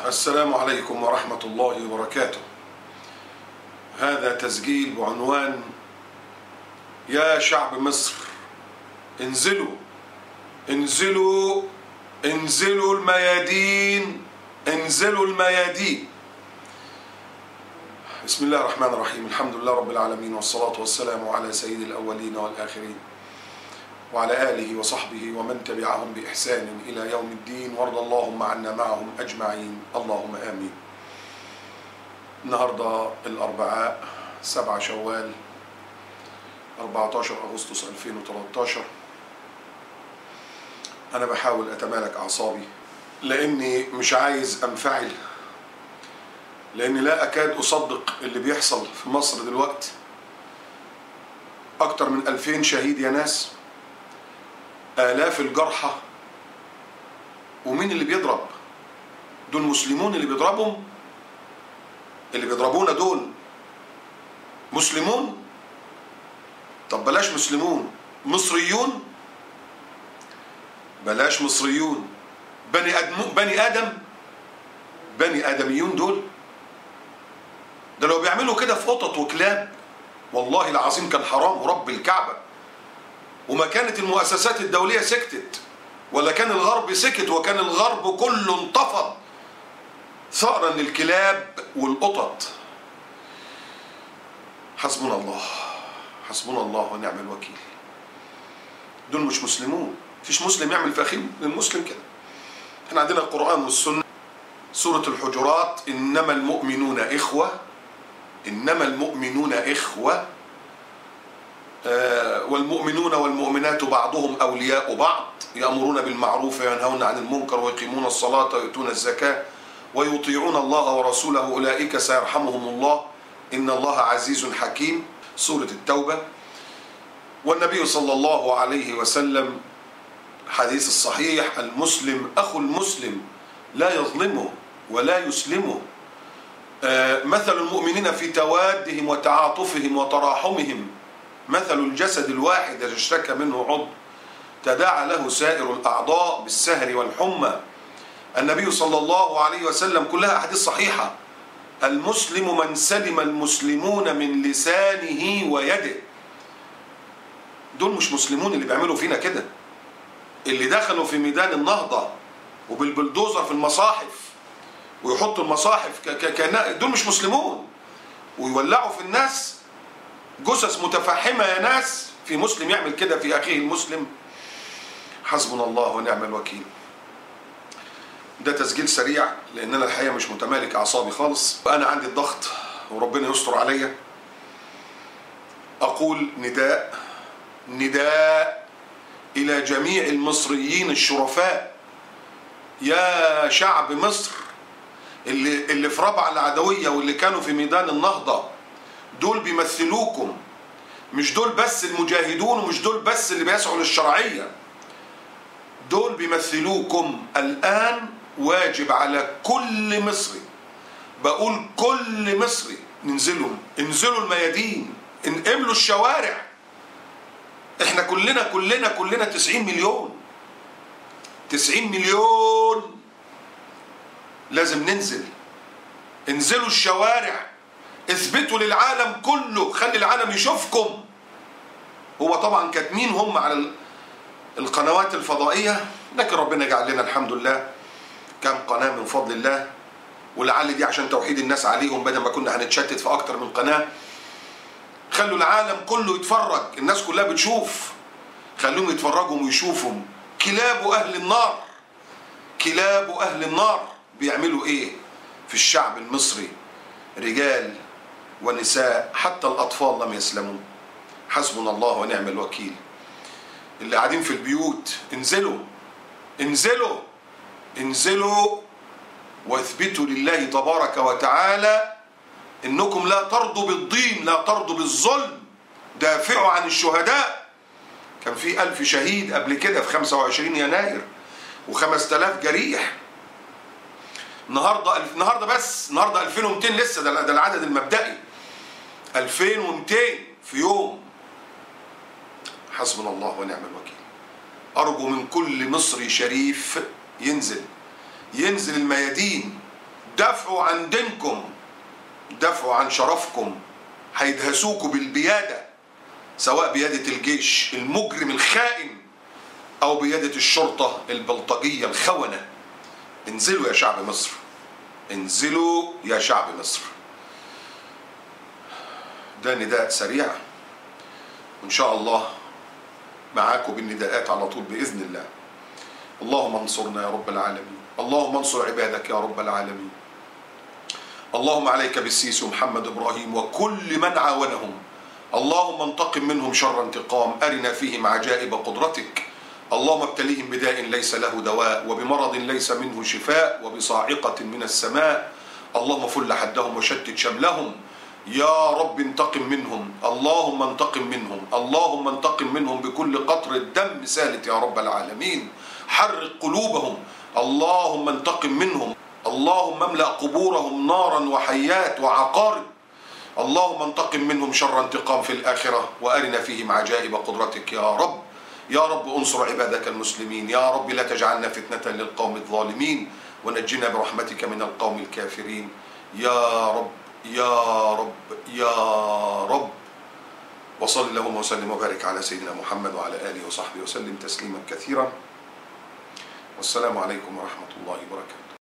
السلام عليكم ورحمة الله وبركاته. هذا تسجيل بعنوان يا شعب مصر انزلوا انزلوا انزلوا الميادين، انزلوا الميادين. بسم الله الرحمن الرحيم، الحمد لله رب العالمين، والصلاة والسلام على سيد الأولين والآخرين وعلى آله وصحبه ومن تبعهم بإحسان إلى يوم الدين، وارض اللهم عنا معهم أجمعين، اللهم آمين. النهاردة الأربعاء 7 شوال 14 أغسطس 2013. أنا بحاول أتمالك أعصابي لأني مش عايز أنفعل، لأني لا أكاد أصدق اللي بيحصل في مصر دلوقتي. أكتر من 2000 شهيد يا ناس، آلاف الجرحى. ومين اللي بيضرب؟ دول مسلمون اللي بيضربهم، اللي بيضربونا دول مسلمون. طب بلاش مسلمون، مصريون. بلاش مصريون، بني آدميون. دول ده لو بيعملوا كده في قطط وكلاب والله العظيم كان حرام ورب الكعبة. وما كانت المؤسسات الدولية سكتت، ولا كان الغرب سكت، وكان الغرب كله انتفض ثأرا للكلاب والقطط. حسبنا الله، حسبنا الله ونعم الوكيل. دول مش مسلمون. مفيش مسلم يعمل في أخيه المسلم كده. احنا عندنا القرآن والسنة، سورة الحجرات: إنما المؤمنون إخوة، إنما المؤمنون إخوة، والمؤمنون والمؤمنات بعضهم أولياء بعض، يأمرون بالمعروف وينهون عن المنكر ويقيمون الصلاة ويؤتون الزكاة ويطيعون الله ورسوله أولئك سيرحمهم الله إن الله عزيز حكيم. سورة التوبة. والنبي صلى الله عليه وسلم حديث الصحيح: المسلم أخو المسلم لا يظلمه ولا يسلمه، مثل المؤمنين في توادهم وتعاطفهم وتراحمهم مثل الجسد الواحد إذا اشتكى منه عضو تداعى له سائر الأعضاء بالسهر والحمى. النبي صلى الله عليه وسلم، كلها أحاديث صحيحة: المسلم من سلم المسلمون من لسانه ويده. دول مش مسلمون اللي بيعملوا فينا كده، اللي دخلوا في ميدان النهضة وبالبلدوزر في المصاحف ويحطوا المصاحف دول مش مسلمون، ويولعوا في الناس جثث متفحمة. يا ناس، في مسلم يعمل كده في أخيه المسلم؟ حسبنا الله ونعم الوكيل. ده تسجيل سريع لأن أنا الحقيقة مش متمالك أعصابي خالص، وأنا عندي الضغط وربنا يستر عليا. أقول نداء إلى جميع المصريين الشرفاء: يا شعب مصر اللي في ربع العدوية واللي كانوا في ميدان النهضة، دول بيمثلوكم. مش دول بس المجاهدون، ومش دول بس اللي بيسعوا للشرعية، دول بيمثلوكم. الآن واجب على كل مصري، بقول كل مصري، انزلوا الميادين، املوا الشوارع. احنا كلنا 90 مليون، 90 مليون لازم ننزل. انزلوا الشوارع، اثبتوا للعالم كله، خلي العالم يشوفكم. هو طبعا كاتمين هم على القنوات الفضائية، لكن ربنا جعل لنا الحمد لله كام قناة من فضل الله، ولعل دي عشان توحيد الناس عليهم بدل ما كنا هنتشتت في أكتر من قناة. خلوا العالم كله يتفرج، الناس كلها بتشوف، خلوهم يتفرجوا ويشوفوا كلاب أهل النار، كلاب أهل النار بيعملوا إيه في الشعب المصري. رجال ونساء حتى الأطفال لم يسلموا. حسبنا الله ونعم الوكيل. اللي قاعدين في البيوت، انزلوا انزلوا انزلوا واثبتوا لله تبارك وتعالى انكم لا ترضوا بالضيم، لا ترضوا بالظلم. دافعوا عن الشهداء. كان في 1000 شهيد قبل كده في 25 يناير و5000 جريح. النهارده بس 2200 لسه، ده العدد المبدئي. 2200 في يوم. حسبنا الله ونعم الوكيل. أرجو من كل مصري شريف ينزل الميادين دافعوا عن دينكم، دافعوا عن شرفكم، هيدهسوكوا بالبيادة، سواء بيادة الجيش المجرم الخائن أو بيادة الشرطة البلطجية الخونة. انزلوا يا شعب مصر، انزلوا يا شعب مصر. ده نداء سريع، وإن شاء الله معاكم بالنداءات على طول بإذن الله. اللهم انصرنا يا رب العالمين، اللهم انصر عبادك يا رب العالمين. اللهم عليك بالسيسي ومحمد إبراهيم وكل من عاونهم، اللهم انتقم منهم شر انتقام، أرنا فيهم عجائب قدرتك. اللهم ابتليهم بداء ليس له دواء، وبمرض ليس منه شفاء، وبصاعقة من السماء. اللهم فل حدهم وشتت شملهم يا رب، انتقم منهم، اللهم انتقم منهم، اللهم انتقم منهم بكل قطرة دم سالت يا رب العالمين. حرق قلوبهم، اللهم انتقم منهم، اللهم املأ قبورهم نارا وحيات وعقارب. اللهم انتقم منهم شر انتقام في الآخرة، وأرنا فيهم عجائب قدرتك يا رب. يا رب انصر عبادك المسلمين، يا رب لا تجعلنا فتنة للقوم الظالمين، ونجنا برحمتك من القوم الكافرين يا رب يا رب يا رب. وصل اللهم وسلم وبارك على سيدنا محمد وعلى آله وصحبه وسلم تسليما كثيرا. والسلام عليكم ورحمة الله وبركاته.